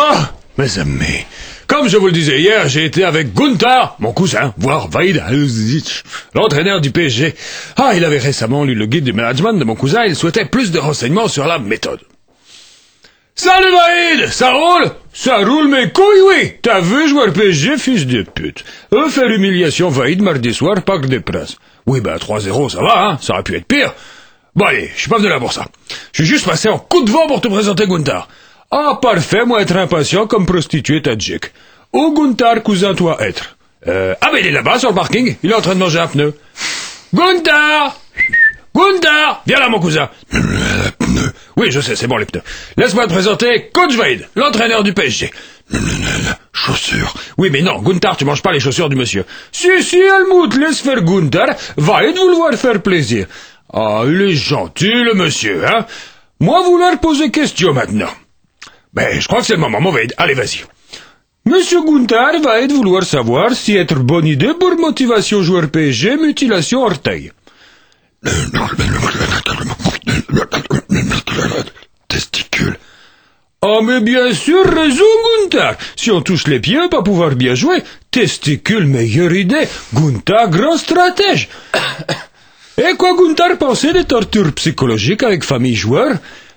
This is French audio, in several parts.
Ah, mes amis, comme je vous le disais hier, j'ai été avec Gunther, mon cousin, voir Vahid Halilhodžić, l'entraîneur du PSG. Ah, il avait récemment lu le guide du management de mon cousin, il souhaitait plus de renseignements sur la méthode. Salut Vahid, ça roule? Ça roule mes couilles, oui. T'as vu joueur PSG, fils de pute. Faire l'humiliation Vahid mardi soir, Parc des Princes. Oui, 3-0, ça va, hein, ça aurait pu être pire. Bon allez, je suis pas venu là pour ça. Je suis juste passé en coup de vent pour te présenter Gunther. Ah, parfait, moi être impatient comme prostituée tadjik. Où Gunther, cousin, toi être? Il est là-bas sur le parking, il est en train de manger un pneu. Gunther! Gunther! Viens là, mon cousin. Oui, je sais, c'est bon les pneus. Laisse-moi te présenter Coach Vahid, l'entraîneur du PSG. Chaussures. Oui, mais non, Gunther, tu manges pas les chaussures du monsieur. Si, Helmut, laisse faire Gunther. Vahid vouloir faire plaisir. Ah, il est gentil, le monsieur, hein. Moi, vouloir poser question maintenant. Je crois que c'est le moment, mon Vahid. Allez, vas-y. Monsieur Gunther Vahid vouloir savoir si être bonne idée pour motivation joueur PSG, mutilation orteil. Testicule. Ah, mais bien sûr, raison, Gunther. Si on touche les pieds, on va pas pouvoir bien jouer. Testicule, meilleure idée. Gunther, grand stratège. Et quoi Gunther pensait des tortures psychologiques avec famille joueur?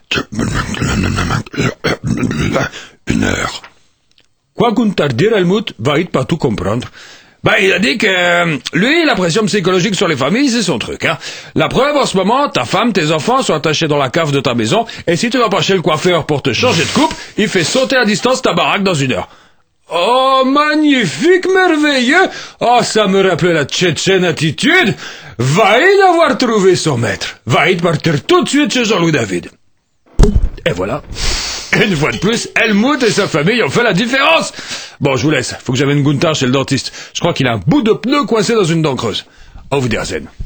1 heure. Quoi Gunther dire, Helmut? Vahid pas tout comprendre. Il a dit que lui, la pression psychologique sur les familles, c'est son truc, hein. La preuve, en ce moment, ta femme, tes enfants sont attachés dans la cave de ta maison, et si tu vas pas chez le coiffeur pour te changer de coupe, il fait sauter à distance ta baraque dans 1 heure. Oh, magnifique, merveilleux! Oh, ça me rappelait la tchétchène attitude! Vahid avoir trouvé son maître. Vahid partir tout de suite chez Jean-Louis David. Et voilà. Une fois de plus, Helmut et sa famille ont fait la différence. Bon, je vous laisse. Faut que j'amène Gunther chez le dentiste. Je crois qu'il a un bout de pneu coincé dans une dent creuse. Auf Wiedersehen.